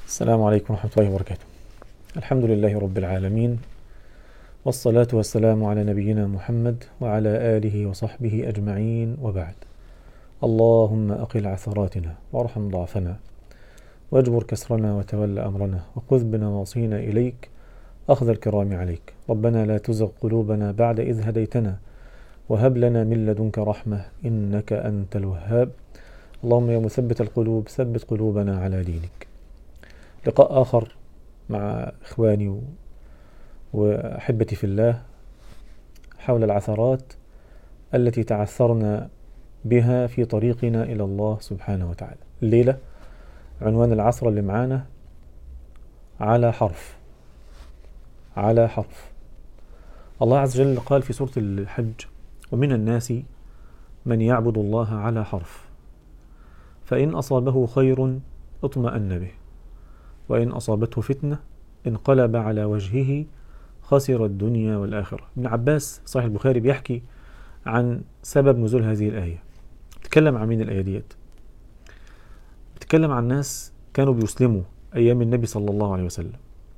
السلام عليكم ورحمة الله وبركاته. الحمد لله رب العالمين، والصلاة والسلام على نبينا محمد وعلى آله وصحبه أجمعين، وبعد. اللهم أقل عثراتنا وارحم ضعفنا واجبر كسرنا وتول أمرنا وخذ بنواصينا إليك أخذ الكرام عليك. ربنا لا تزغ قلوبنا بعد إذ هديتنا وهب لنا من لدنك رحمة إنك أنت الوهاب. اللهم يا مثبت القلوب ثبت قلوبنا على دينك. لقاء آخر مع إخواني وأحبتي في الله حول العثرات التي تعثرنا بها في طريقنا إلى الله سبحانه وتعالى. الليلة عنوان العثرة اللي معانا على حرف. على حرف. الله عز وجل قال في سورة الحج: ومن الناس من يعبد الله على حرف فإن أصابه خير اطمأن به وإن أصابته فتنة انقلب على وجهه خسر الدنيا والآخرة. ابن عباس صحيح البخاري بيحكي عن سبب نزول هذه الآية. بتكلم عن مين الآية ديت؟ بتكلم عن ناس كانوا بيسلموا أيام النبي صلى الله عليه وسلم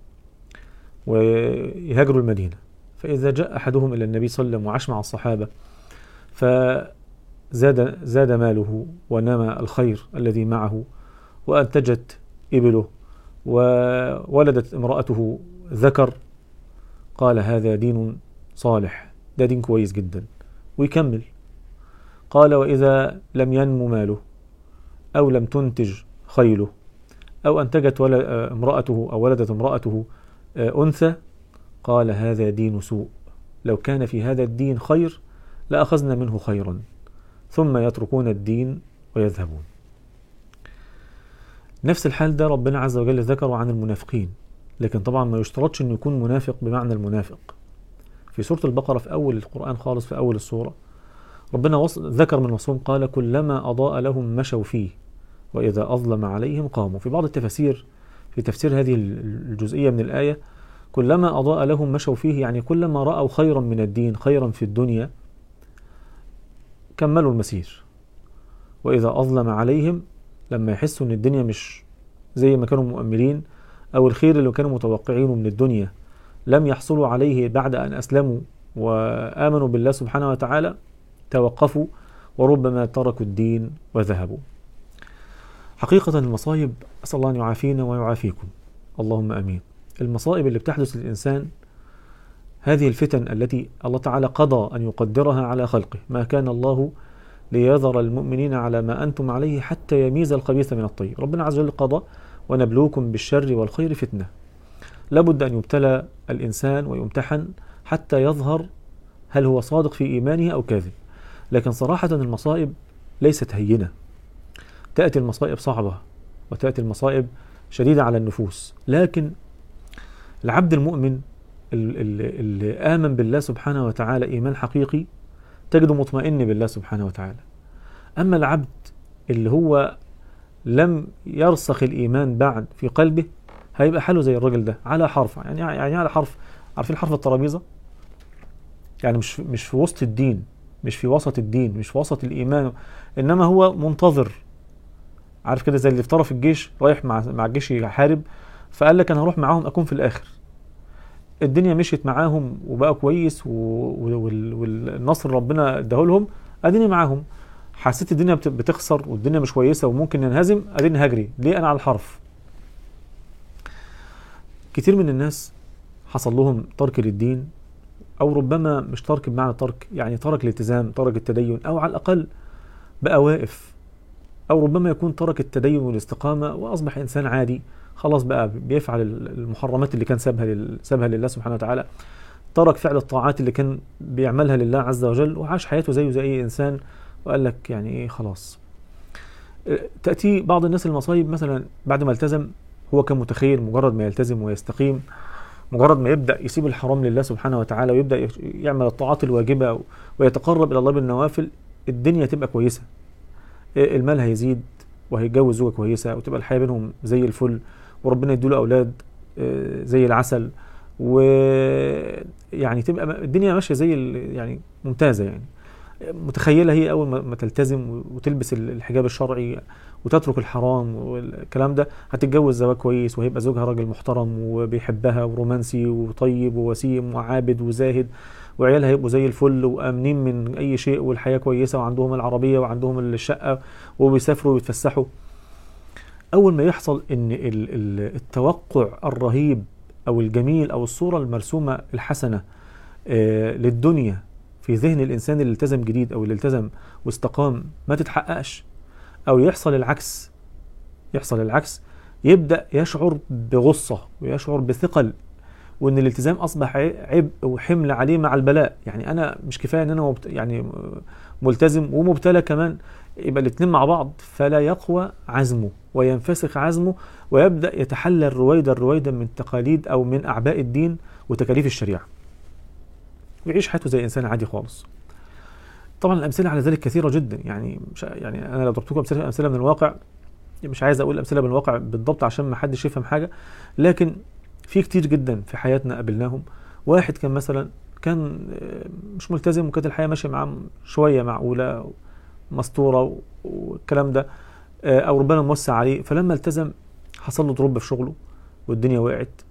ويهاجروا المدينة، فإذا جاء أحدهم إلى النبي صلى الله عليه وسلم وعاش مع الصحابة فزاد ماله ونمى الخير الذي معه وأنتجت إبله وولدت امرأته ذكر، قال هذا دين صالح، ده دين كويس جدا، ويكمل. قال وإذا لم ينم ماله أو لم تنتج خيله أو أنتجت امرأته أو ولدت امرأته أنثى، قال هذا دين سوء، لو كان في هذا الدين خير لأخذنا منه خيرا، ثم يتركون الدين ويذهبون. نفس الحال ده ربنا عز وجل ذكره عن المنافقين، لكن طبعا ما يشترطش انه يكون منافق بمعنى المنافق. في سورة البقرة في أول القرآن خالص في أول السورة ربنا ذكر من وصفهم قال كلما أضاء لهم مشوا فيه وإذا أظلم عليهم قاموا. في بعض التفاسير في تفسير هذه الجزئية من الآية كلما أضاء لهم مشوا فيه، يعني كلما رأوا خيرا من الدين، خيرا في الدنيا، كملوا المسير. وإذا أظلم عليهم، لما يحسوا ان الدنيا مش زي ما كانوا مؤملين او الخير اللي كانوا متوقعينه من الدنيا لم يحصلوا عليه بعد ان اسلموا وامنوا بالله سبحانه وتعالى، توقفوا وربما تركوا الدين وذهبوا. حقيقة المصائب، اسال الله ان يعافينا ويعافيكم، اللهم امين. المصائب اللي بتحدث للانسان، هذه الفتن التي الله تعالى قضى ان يقدرها على خلقه، ما كان الله ليظهر المؤمنين على ما أنتم عليه حتى يميز الخبيث من الطيب. ربنا عز وجل قضى ونبلوكم بالشر والخير فتنة. لابد أن يبتلى الإنسان ويمتحن حتى يظهر هل هو صادق في إيمانه أو كاذب. لكن صراحة المصائب ليست هينة، تأتي المصائب صعبة وتأتي المصائب شديدة على النفوس، لكن العبد المؤمن اللي آمن بالله سبحانه وتعالى إيمان حقيقي تجده مطمئن بالله سبحانه وتعالى. أما العبد اللي هو لم يرسخ الإيمان بعد في قلبه هيبقى حاله زي الرجل ده على حرف. يعني على حرف، عارفين حرف الترابيزة؟ يعني مش في وسط الدين، مش في وسط الدين، مش في وسط الإيمان، إنما هو منتظر. عارف كده زي اللي في طرف الجيش رايح مع الجيش يحارب، فقال لك أنا هروح معاهم أكون في الآخر. الدنيا مشيت معاهم وبقى كويس والنصر ربنا اداهولهم، اديني معاهم. حسيت الدنيا بتخسر والدنيا مش كويسه وممكن ننهزم، اديني هجري. ليه؟ انا على الحرف. كتير من الناس حصل لهم ترك للدين، او ربما مش ترك بمعنى ترك، يعني ترك الالتزام، ترك التدين، او على الاقل بقى واقف، او ربما يكون ترك التدين والاستقامه واصبح انسان عادي، خلاص بقى بيفعل المحرمات اللي كان سابها لله سبحانه وتعالى، ترك فعل الطاعات اللي كان بيعملها لله عز وجل، وعاش حياته زيه زي اي انسان، وقال لك يعني ايه خلاص. تأتي بعض الناس المصايب مثلا بعد ما التزم، هو كان متخيل مجرد ما يلتزم ويستقيم، مجرد ما يبدأ يسيب الحرام لله سبحانه وتعالى ويبدأ يعمل الطاعات الواجبة ويتقرب إلى الله بالنوافل، الدنيا تبقى كويسة، المال هيزيد وهيتجوز زوجة كويسة وتبقى الحياة بينهم زي الفل، وربنا يديله أولاد زي العسل، ويعني تبقى الدنيا ماشية زي يعني ممتازة يعني. متخيلة هي أول ما تلتزم وتلبس الحجاب الشرعي وتترك الحرام والكلام ده هتتجوز زواج كويس، وهيبقى زوجها راجل محترم وبيحبها ورومانسي وطيب ووسيم وعابد وزاهد، وعيالها هيبقوا زي الفل وآمنين من أي شيء، والحياة كويسة وعندهم العربية وعندهم الشقة وبيسافروا ويتفسحوا. أول ما يحصل إن التوقع الرهيب أو الجميل أو الصورة المرسومة الحسنة للدنيا في ذهن الإنسان اللي التزم جديد أو اللي التزم واستقام ما تتحققش، أو يحصل العكس، يبدأ يشعر بغصة ويشعر بثقل، وإن الالتزام أصبح عبء وحمل عليه مع البلاء. يعني أنا مش كفاية إن أنا يعني ملتزم ومبتلى كمان، يبقى الاثنين مع بعض، فلا يقوى عزمه وينفسخ عزمه، ويبدأ يتحلل رويدا من تقاليد أو من أعباء الدين وتكاليف الشريعة، ويعيش حياته زي إنسان عادي خالص. طبعا الأمثلة على ذلك كثيرة جدا، يعني أنا لو ضربت لكم أمثلة من الواقع، مش عايز أقول أمثلة من الواقع بالضبط عشان ما حدش يفهم حاجة، لكن في كتير جدا في حياتنا قابلناهم. واحد كان مثلا مش ملتزم، وكانت الحياة ماشية معاه شوية معقولة مستورة والكلام ده، أو ربنا موسع عليه، فلما التزم حصل له ضرب في شغله والدنيا وقعت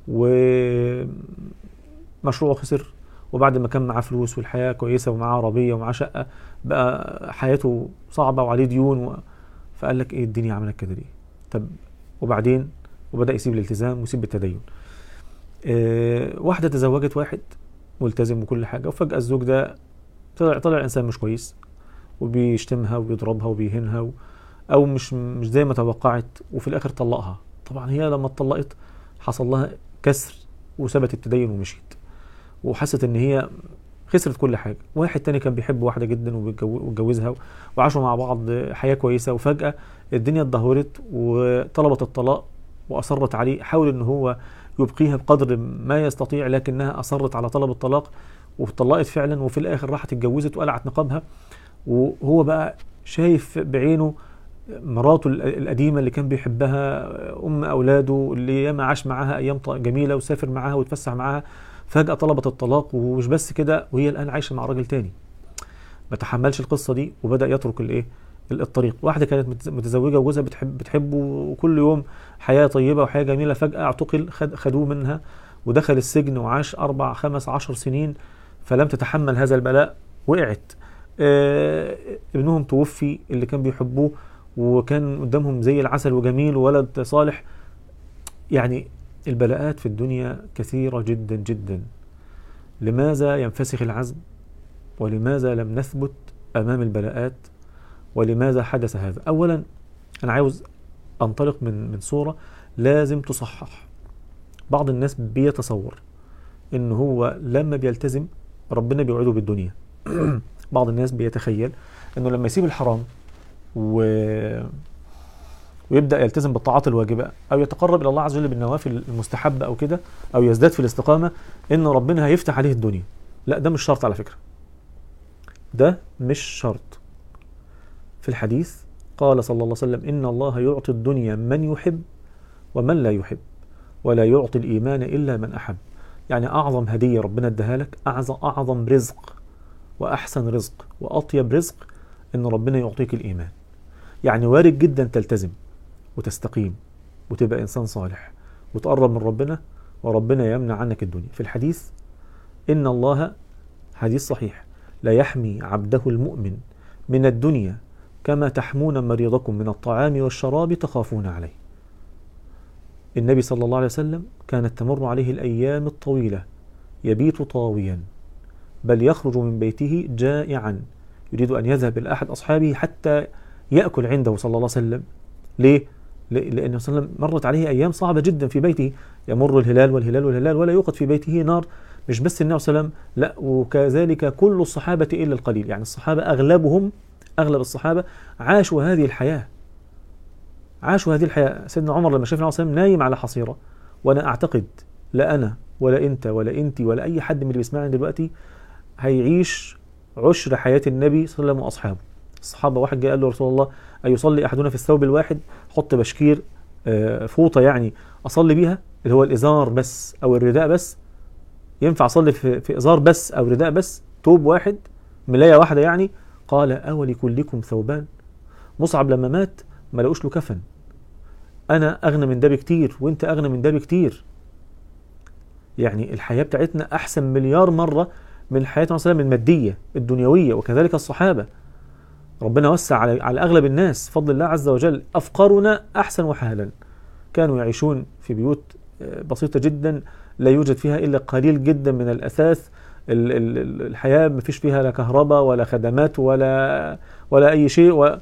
ومشروعه خسر، وبعد ما كان معاه فلوس والحياة كويسة ومعاه عربية ومعاه شقة بقى حياته صعبة وعليه ديون فقال لك ايه الدنيا عملت كده ليه؟ طب وبعدين وبدأ يسيب الالتزام ويسيب التدين. واحدة تزوجت واحد ملتزم وكل حاجة، وفجأة الزوج ده طلع إنسان مش كويس، وبيشتمها وبيضربها وبيهنها أو مش زي ما توقعت، وفي الآخر طلقها. طبعا هي لما اتطلقت حصل لها كسر وسابت التدين ومشيت، وحست ان هي خسرت كل حاجة. واحد تاني كان بيحب واحدة جدا واتجوزها وعاشوا مع بعض حياة كويسة، وفجأة الدنيا اتدهورت وطلبت الطلاق وأصرت عليه، حاول ان هو يبقيها بقدر ما يستطيع، لكنها أصرت على طلب الطلاق وطلقت فعلا، وفي الآخر راحت اتجوزت وقلعت نقابها. وهو بقى شايف بعينه مراته القديمة اللي كان بيحبها، أم أولاده اللي ياما عاش معاها أيام جميلة وسافر معاها وتفسح معاها، فجأة طلبت الطلاق، ومش بس كده، وهي الآن عايشة مع راجل تاني. ما تحملش القصة دي وبدأ يترك الطريق. واحدة كانت متزوجة وجوزها بتحبه وكل يوم حياة طيبة وحياة جميلة، فجأة اعتقل، خدوه منها ودخل السجن وعاش 4 5 10 سنين، فلم تتحمل هذا البلاء، وقعت. ابنهم توفي اللي كان بيحبوه وكان قدامهم زي العسل وجميل وولد صالح. يعني البلاءات في الدنيا كثيرة جدا جدا. لماذا ينفسخ العزم؟ ولماذا لم نثبت أمام البلاءات؟ ولماذا حدث هذا؟ أولا أنا عاوز أنطلق من صورة لازم تصحح. بعض الناس بيتصور إن هو لما بيلتزم ربنا بيوعده بالدنيا. بعض الناس بيتخيل إنه لما يسيب الحرام ويبدأ يلتزم بالطاعات الواجبة أو يتقرب إلى الله عز وجل بالنوافل المستحبة أو كده، أو يزداد في الاستقامة، إن ربنا هيفتح عليه الدنيا. لا، ده مش شرط على فكرة، ده مش شرط. في الحديث قال صلى الله عليه وسلم: إن الله يعطي الدنيا من يحب ومن لا يحب، ولا يعطي الإيمان إلا من أحب. يعني أعظم هدية ربنا اداها لك، أعظم رزق وأحسن رزق وأطيب رزق، إن ربنا يعطيك الإيمان. يعني وارد جدا تلتزم وتستقيم وتبقى إنسان صالح وتقرب من ربنا، وربنا يمنع عنك الدنيا. في الحديث إن الله، حديث صحيح، لا يحمي عبده المؤمن من الدنيا كما تحمون مريضكم من الطعام والشراب تخافون عليه. النبي صلى الله عليه وسلم كانت تمر عليه الأيام الطويلة يبيت طاويا، بل يخرج من بيته جائعا يريد أن يذهب إلى أحد أصحابه حتى يأكل عنده صلى الله عليه وسلم. ليه؟ لأنه صلى الله عليه وسلم مرت عليه أيام صعبة جدا في بيته، يمر الهلال والهلال والهلال ولا يوقد في بيته نار. مش بس النبي صلى الله عليه وسلم، لا، وكذلك كل الصحابة إلا القليل. يعني الصحابة أغلب الصحابة عاشوا هذه الحياة. سيدنا عمر لما شاف النبي صلى الله عليه وسلم نايم على حصيرة، وأنا أعتقد لا أنا ولا أنت ولا أنت ولا أي حد من اللي بيسمعني دلوقتي هيعيش عشر حياة النبي صلى الله عليه وسلم وأصحابه. الصحابة واحد جاء قال له: رسول الله، أيصلي أحدنا في الثوب الواحد؟ حط بشكير، فوطة يعني أصلي بيها، اللي هو الإزار بس أو الرداء بس. ينفع أصلي في إزار بس أو رداء بس، توب واحد؟ ملاية واحدة يعني. قال أولكلكم ثوبان. مصعب لما مات ما لقوش له كفن. أنا أغنى من ده بكتير وأنت أغنى من ده بكتير. يعني الحياة بتاعتنا أحسن مليار مرة من الحياة مثلا المادية الدنيوية، وكذلك الصحابة. ربنا وسع على أغلب الناس فضل الله عز وجل. أفقرنا أحسن حالا، كانوا يعيشون في بيوت بسيطة جدا لا يوجد فيها إلا قليل جدا من الأثاث. الحياة ما فيش فيها لا كهرباء ولا خدمات ولا أي شيء.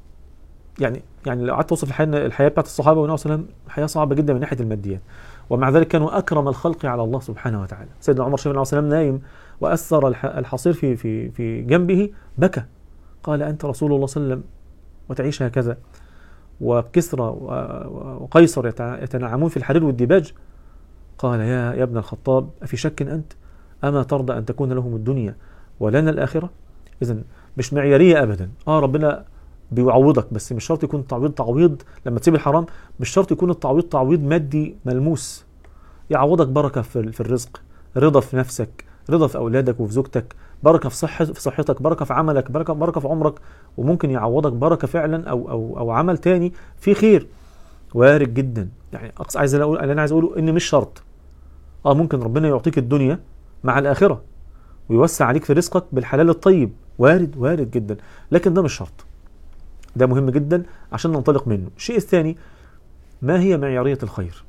يعني لو قعدت توصف الحياة بتاعت الصحابة والنبي صلى الله عليه وسلم، حياة صعبة جدا من ناحية الماديات، ومع ذلك كانوا أكرم الخلق على الله سبحانه وتعالى. سيدنا عمر شاف النبي صلى الله عليه وسلم نايم وأثر الحصير في جنبه، بكى، قال أنت رسول الله صلى الله عليه وسلم وتعيش هكذا، وكسرى وقيصر يتنعمون في الحرير والديباج؟ قال يا ابن الخطاب أفي شك أنت؟ أما ترضى أن تكون لهم الدنيا ولنا الآخرة؟ إذن مش معيارية أبدا. ربنا بيعوضك، بس مش شرط يكون تعويض لما تسيب الحرام، مش شرط يكون التعويض تعويض مادي ملموس. يعوضك بركة في الرزق، رضا في نفسك، رضا في أولادك وفي زوجتك، بركة في صحتك، بركة في عملك، بركة في عمرك. وممكن يعوضك بركة فعلا أو عمل تاني في خير وارد جدا. يعني اللي أنا عايز أقوله إن مش شرط. ممكن ربنا يعطيك الدنيا مع الآخرة ويوسع عليك في رزقك بالحلال الطيب، وارد جدا، لكن ده مش شرط. ده مهم جدا عشان ننطلق منه. الشيء الثاني، ما هي معيارية الخير؟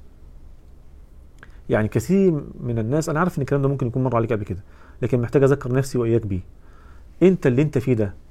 يعني كثير من الناس، أنا عارف إن الكلام ده ممكن يكون مر عليك قبل كده، لكن محتاج أذكر نفسي وإياك بيه. أنت اللي أنت فيه ده،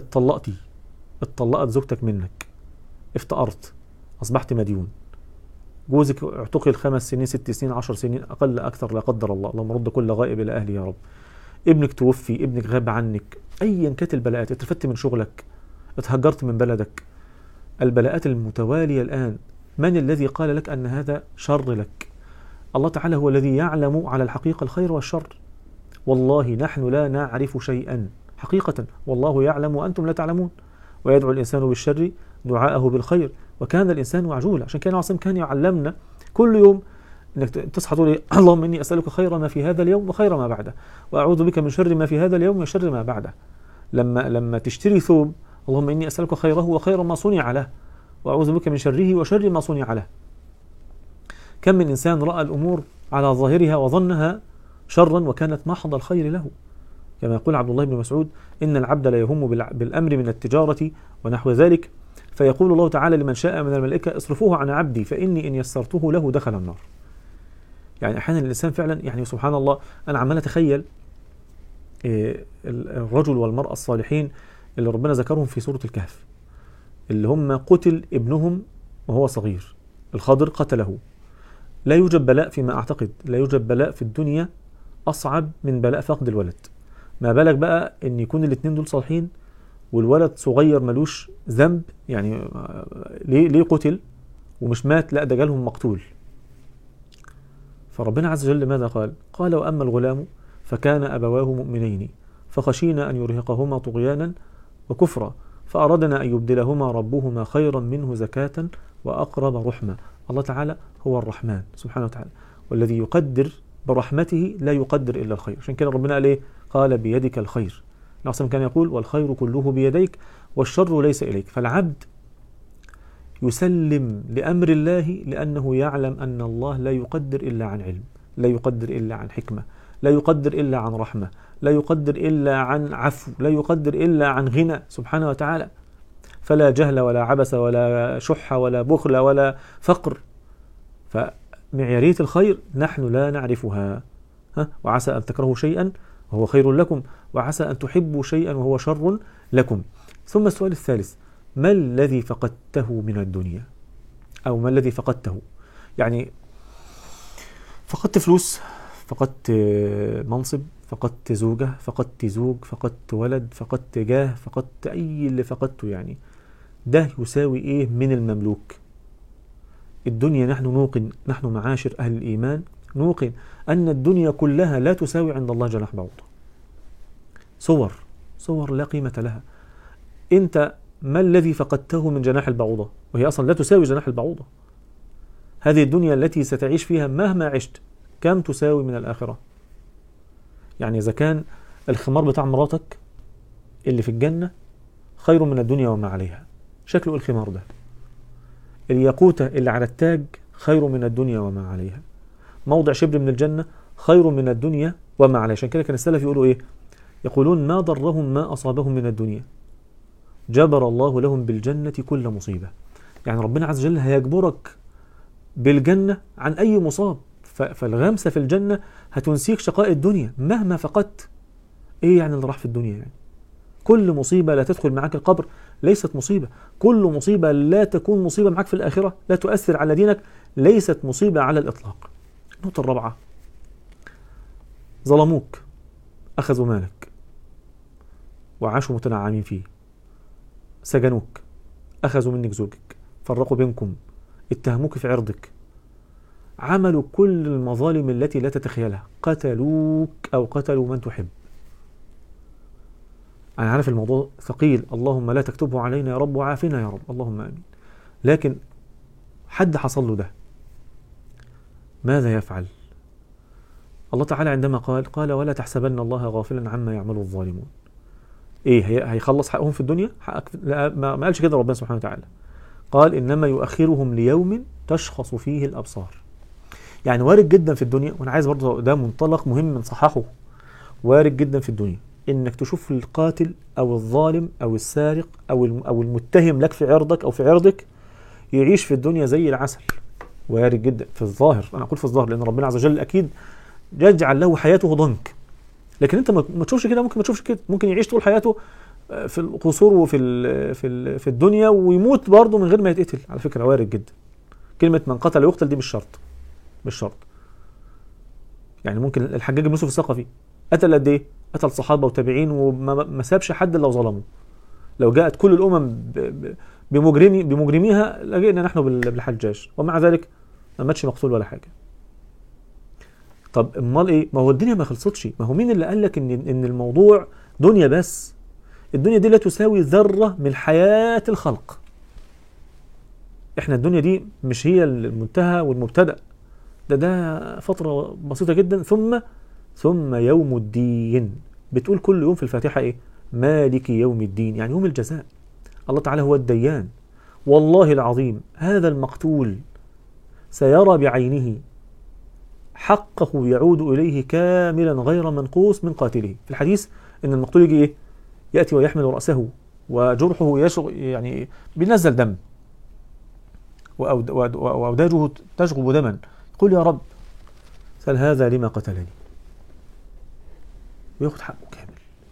اتطلقت زوجتك منك، افتقرت، أصبحت مديون، جوزك اعتقل 5 سنين 6 سنين 10 سنين أقل أكثر لا قدر الله، اللهم رد كل غائب إلى أهله يا رب. ابنك توفي، ابنك غاب عنك، أيا كانت البلاءات، اترفدت من شغلك، اتهجرت من بلدك. البلاءات المتوالية الآن، من الذي قال لك أن هذا شر لك؟ الله تعالى هو الذي يعلم على الحقيقة الخير والشر. والله نحن لا نعرف شيئا حقيقة، والله يعلم وأنتم لا تعلمون. ويدعو الإنسان بالشر دعاءه بالخير وكان الإنسان عجولا. عشان كان عاصم كان يعلمنا كل يوم انك تصحى تقول اللهم اني اسالك خير ما في هذا اليوم وخير ما بعده، واعوذ بك من شر ما في هذا اليوم وشر ما بعده. لما تشتري ثوب، اللهم اني اسالك خيره وخير ما صنع له، واعوذ بك من شره وشر ما صنع له. كم من انسان راى الامور على ظاهرها وظنها شرا وكانت محض الخير له، كما يقول عبد الله بن مسعود: ان العبد لا يهم بالامر من التجاره ونحو ذلك، فيقول الله تعالى لمن شاء من الملائكه اصرفوه عن عبدي فاني ان يسرته له دخل النار. يعني احيانا الانسان فعلا، يعني سبحان الله، انا عمال اتخيل الرجل والمراه الصالحين اللي ربنا ذكرهم في سوره الكهف، اللي هم قتل ابنهم وهو صغير، الخضر قتله. لا يوجد بلاء فيما اعتقد، لا يوجد بلاء في الدنيا اصعب من بلاء فقد الولد. ما بالك بقى ان يكون الاثنين دول صالحين والولد صغير ملوش ذنب؟ يعني ليه قتل ومش مات؟ لا، ده جالهم مقتول. فربنا عز وجل ماذا قال؟ قال: وأما الغلام فكان أبواه مؤمنين فخشينا أن يرهقهما طغيانا وكفرا فأردنا أن يبدلهما ربهما خيرا منه زكاة وأقرب رحمة. الله تعالى هو الرحمن سبحانه وتعالى، والذي يقدر برحمته لا يقدر إلا الخير. عشان كده ربنا قال إيه؟ قال: بيدك الخير. نعم كان يقول: والخير كله بيديك والشر ليس إليك. فالعبد يسلم لأمر الله لأنه يعلم أن الله لا يقدر إلا عن علم، لا يقدر إلا عن حكمة، لا يقدر إلا عن رحمة، لا يقدر إلا عن عفو، لا يقدر إلا عن غنى سبحانه وتعالى. فلا جهل ولا عبس ولا شح ولا بخل ولا فقر. فمعيارية الخير نحن لا نعرفها. وعسى أن تكرهوا شيئا وهو خير لكم، وعسى أن تحبوا شيئا وهو شر لكم. ثم السؤال الثالث: ما الذي فقدته من الدنيا؟ أو ما الذي فقدته؟ يعني فقدت فلوس، فقدت منصب، فقدت زوجة، فقدت زوج، فقدت ولد، فقدت جاه، فقدت أي اللي فقدته. يعني ده يساوي إيه من المملوك؟ الدنيا نحن نوقن، نحن معاشر أهل الإيمان نوقن أن الدنيا كلها لا تساوي عند الله جناح بعوضة. صور لا قيمة لها. أنت ما الذي فقدته من جناح البعوضة؟ وهي أصلا لا تساوي جناح البعوضة. هذه الدنيا التي ستعيش فيها مهما عشت كم تساوي من الآخرة؟ يعني إذا كان الخمار بتاع مراتك اللي في الجنة خير من الدنيا وما عليها. شكله الخمار ده. الياقوتة اللي على التاج خير من الدنيا وما عليها. موضع شبر من الجنة خير من الدنيا وما عليها. عشان كده كان السلف يقولوا ايه؟ يقولون ما ضرهم ما أصابهم من الدنيا، جبر الله لهم بالجنة كل مصيبة. يعني ربنا عز وجل هيجبرك بالجنة عن أي مصاب. فالغمسة في الجنة هتنسيك شقاء الدنيا مهما فقدت. ايه يعني اللي راح في الدنيا يعني؟ كل مصيبة لا تدخل معك القبر ليست مصيبة. كل مصيبة لا تكون مصيبة معك في الآخرة، لا تؤثر على دينك، ليست مصيبة على الإطلاق. النقطة الرابعة: ظلموك، أخذوا مالك وعاشوا متنعمين فيه، سجنوك، أخذوا منك زوجك، فرقوا بينكم، اتهموك في عرضك، عملوا كل المظالم التي لا تتخيلها، قتلوك أو قتلوا من تحب. أنا عارف الموضوع ثقيل، اللهم لا تكتبه علينا يا رب وعافنا يا رب، اللهم آمين. لكن حد حصل له ده ماذا يفعل؟ الله تعالى عندما قال ولا تحسبن الله غافلا عما يعمل الظالمون. ايه هيخلص حقهم في الدنيا؟ حقك لا، ما قالش كده ربنا سبحانه وتعالى. قال انما يؤخرهم ليوم تشخص فيه الابصار. يعني وارد جدا في الدنيا، وانا عايز برضه ده منطلق مهم نصححه، وارد جدا في الدنيا انك تشوف القاتل او الظالم او السارق او المتهم لك في عرضك او في عرضك يعيش في الدنيا زي العسل. وارد جدا في الظاهر، انا اقول في الظاهر لان ربنا عز وجل اكيد يجعل له حياته ضنك. لكن انت ما تشوفش كده، ممكن ما تشوفش كده، ممكن يعيش طول حياته في القصور وفي في الدنيا ويموت برضه من غير ما يتقتل. على فكره وارد جدا. كلمه من قتل يقتل دي مش شرط. يعني ممكن الحجاج بن يوسف الثقفي قتل قد ايه؟ قتل صحابه وتابعين وما سابش حد الا وظلمه. لو جاءت كل الامم بمجرميها لجئنا نحن بالحجاج، ومع ذلك ما ماتش مقتول ولا حاجه. طب امال ايه؟ ما هو الدنيا ما خلصتش. ما هو مين اللي قال لك ان الموضوع دنيا بس؟ الدنيا دي لا تساوي ذره من حياه الخلق. احنا الدنيا دي مش هي المنتهى والمبتدأ، ده فتره بسيطه جدا. ثم يوم الدين. بتقول كل يوم في الفاتحه ايه؟ مالك يوم الدين، يعني يوم الجزاء. الله تعالى هو الديان. والله العظيم هذا المقتول سيرى بعينه حقه يعود إليه كاملا غير منقوص من قاتله. في الحديث إن المقتول يجي إيه؟ يأتي ويحمل رأسه وجرحه يعني بينزل دم وأوداجه تشغب دما، يقول يا رب سأل هذا لما قتلني، وياخد حقه كامل.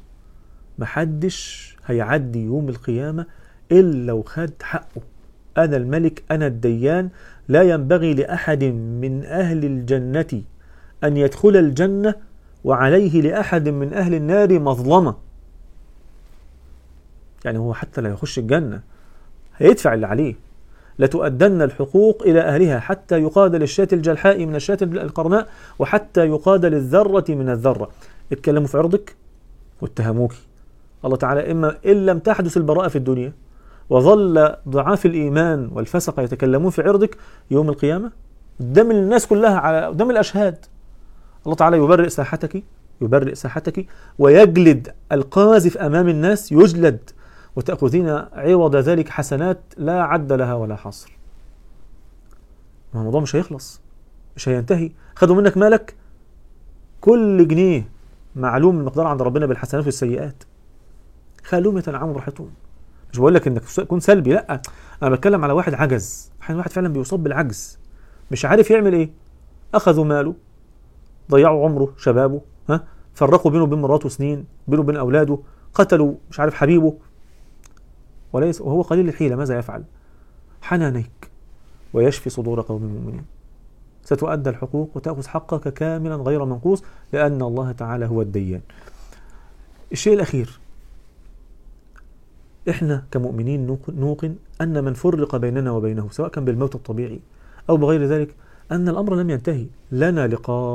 محدش هيعدي يوم القيامة إلا وخد حقه. أنا الملك، أنا الديان، لا ينبغي لأحد من أهل الجنة أن يدخل الجنة وعليه لأحد من أهل النار مظلمة. يعني هو حتى لا يخش الجنة هيدفع اللي عليه. لتؤدن الحقوق إلى أهلها حتى يقاد للشاة الجلحاء من الشاة القرناء وحتى يقاد للذرة من الذرة. اتكلموا في عرضك واتهموك، الله تعالى إما إن لم تحدث البراءة في الدنيا وظل ضعاف الإيمان والفسق يتكلمون في عرضك، يوم القيامة قدام الناس كلها، على قدام الأشهاد، الله تعالى يبرئ ساحتك ويجلد القاذف أمام الناس، يجلد، وتأخذين عوض ذلك حسنات لا عد لها ولا حصر. الموضوع مش هيخلص، مش هينتهي. خدوا منك مالك، كل جنيه معلوم المقدار عند ربنا بالحسنات والسيئات. خلوهم يتنعموا براحتهم. مش بقول لك انك تكون سلبي، لا، انا بتكلم على واحد عجز، واحد فعلا بيصاب بالعجز، مش عارف يعمل ايه. اخذوا ماله، ضيعوا عمره، شبابه، فرقوا بينه وبين مراته سنين، بينه وبين اولاده، قتلوا مش عارف حبيبه، وهو قليل الحيلة. ماذا يفعل؟ حنانيك ويشفي صدور قوم مؤمنين. ستؤدى الحقوق وتأخذ حقك كاملا غير منقوص، لأن الله تعالى هو الديان. الشيء الأخير، إحنا كمؤمنين نوقن أن من فرق بيننا وبينه سواء كان بالموت الطبيعي أو بغير ذلك أن الأمر لم ينتهي. لنا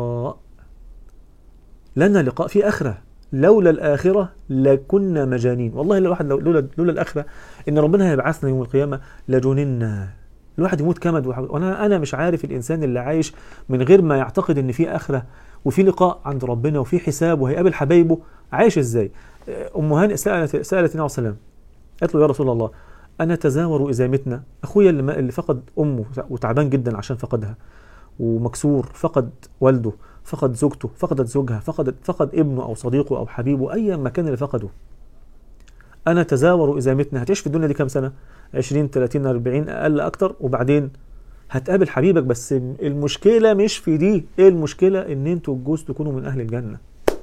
لقاء في آخرة. لولا الآخرة لكنا مجانين. والله الواحد لولا الآخرة، إن ربنا هيبعثنا يوم القيامة لجننا. الواحد يموت كمد. وأنا مش عارف الإنسان اللي عايش من غير ما يعتقد إن في آخرة وفي لقاء عند ربنا وفي حساب وهيقابل حبايبه، عايش ازاي؟ ام هانئ سالت النبي عليه السلام، قالت له يا رسول الله انا تزاور اذا متنا، اخويا اللي فقد امه وتعبان جدا عشان فقدها ومكسور، فقد والده، فقد زوجته، فقدت زوجها، فقد ابنه او صديقه او حبيبه، اي مكان اللي فقده. انا تزاور اذا متنا، هتعيش في الدنيا دي كام سنه؟ 20 30 40 اقل اكتر، وبعدين هتقابل حبيبك. بس المشكله مش في دي، ايه المشكله؟ ان انتوا الجوز تكونوا من اهل الجنه.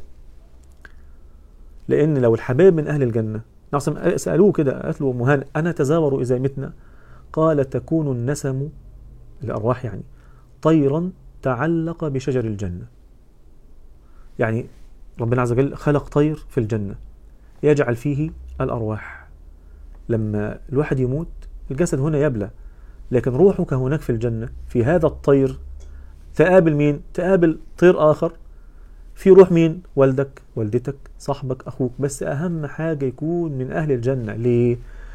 لان لو الحبايب من اهل الجنه، سالوه كده، قالت له ام هانئ انا تزاور اذا متنا، قال تكون النسم، الارواح يعني، طيرا تعلق بشجر الجنه. يعني ربنا عز وجل خلق طير في الجنه يجعل فيه الارواح. لما الواحد يموت الجسد هنا يبلى، لكن روحك هناك في الجنه في هذا الطير تقابل مين؟ تقابل طير اخر في روح مين؟ والدك، والدتك، صاحبك، اخوك. بس اهم حاجه يكون من اهل الجنه. ليه؟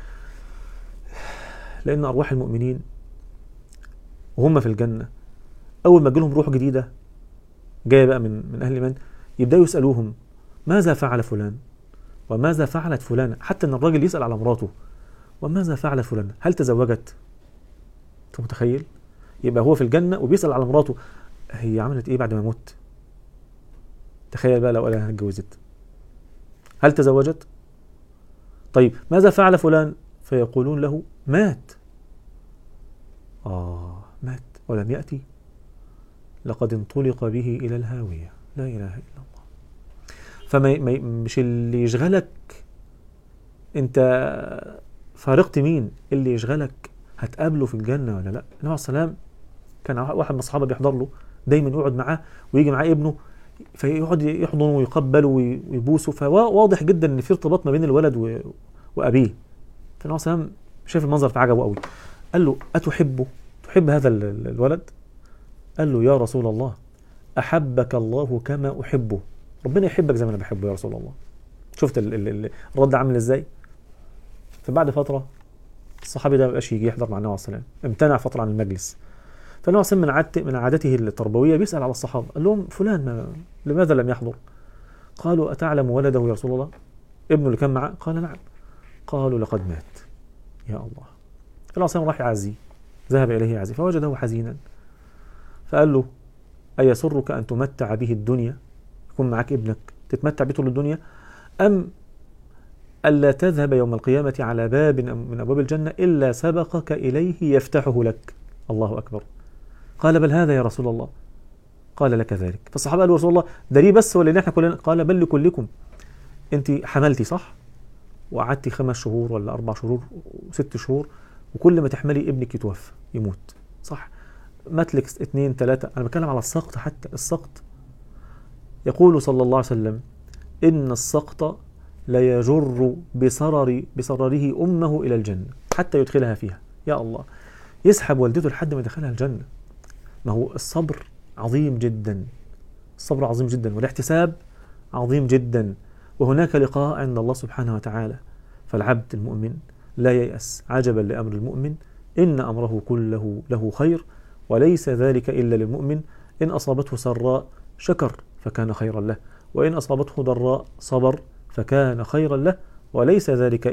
لان ارواح المؤمنين وهم في الجنه اول ما تجيلهم روح جديده جايه بقى من اهل الايمان، يبداوا يسالوهم ماذا فعل فلان؟ وماذا فعلت فلانه؟ حتى ان الراجل يسال على مراته وماذا فعلت فلانه؟ هل تزوجت؟ انت متخيل؟ يبقى هو في الجنه وبيسال على مراته هي عملت ايه بعد ما مت. تخيل بقى لو قالها اتجوزت، هل تزوجت؟ طيب ماذا فعل فلان؟ فيقولون له مات. مات ولم يأتي، لقد انطلق به إلى الهاوية، لا إله إلا الله. مش اللي يشغلك أنت فارقت مين، اللي يشغلك هتقابله في الجنة ولا لا. النبي عليه السلام كان واحد من الصحابة بيحضر له دايما، يقعد معاه ويجي معاه ابنه، فيقعد يحضنه ويقبله ويبوسه، فواضح جدا ان في ارتباط ما بين الولد وابيه. فالنبي عليه السلام شاف المنظر فعجبه قوي، قال له تحب هذا الولد؟ قال له يا رسول الله احبك الله كما احبه، ربنا يحبك زي ما انا بحبه يا رسول الله. شفت الرد عامل ازاي؟ فبعد فتره الصحابي ده ما بقاش يجي يحضر مع النبي عليه السلام، امتنع فتره عن المجلس. فالنبي عليه السلام من عادته التربويه بيسال على الصحابه، قال لهم فلان لماذا لم يحضر؟ قالوا اتعلم ولده يا رسول الله، ابنه اللي كان معه؟ قال نعم. قالوا لقد مات. يا الله. النبي عليه السلام راح يعزيه، ذهب اليه يعزيه فوجده حزينا، فقال له أيسرك أن تمتع به الدنيا، يكون معك ابنك تتمتع به طول الدنيا، أم ألا تذهب يوم القيامة على باب من أبواب الجنة إلا سبقك إليه يفتحه لك؟ الله أكبر. قال بل هذا يا رسول الله. قال لك ذلك. فالصحابة قالوا رسول الله ده ليه بس ولا نحن كلنا؟ قال بل لكلكم. أنت حملتي صح وقعدتي 5 شهور ولا 4 شهور و6 شهور، وكل ما تحملي ابنك يتوفى يموت، صح؟ ماتلك 2 3. أنا بتكلم على السقط، حتى السقط يقول صلى الله عليه وسلم إن السقط لا يجر بصرره أمه إلى الجنة حتى يدخلها فيها. يا الله، يسحب والدته لحد ما يدخلها الجنة. ما هو الصبر عظيم جدا، الصبر عظيم جدا، والاحتساب عظيم جدا، وهناك لقاء عند الله سبحانه وتعالى. فالعبد المؤمن لا ييأس، عجبا لأمر المؤمن إن أمره كله له خير، وليس ذلك إلا للمؤمن. إن أصابته سراء شكر فكان خيرا له، وإن أصابته ضراء صبر فكان خيرا له، وليس ذلك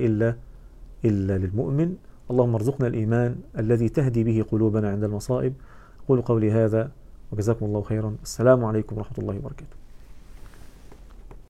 إلا للمؤمن. اللهم ارزقنا الإيمان الذي تهدي به قلوبنا عند المصائب. أقول قولي هذا وجزاكم الله خيرا. السلام عليكم ورحمة الله وبركاته.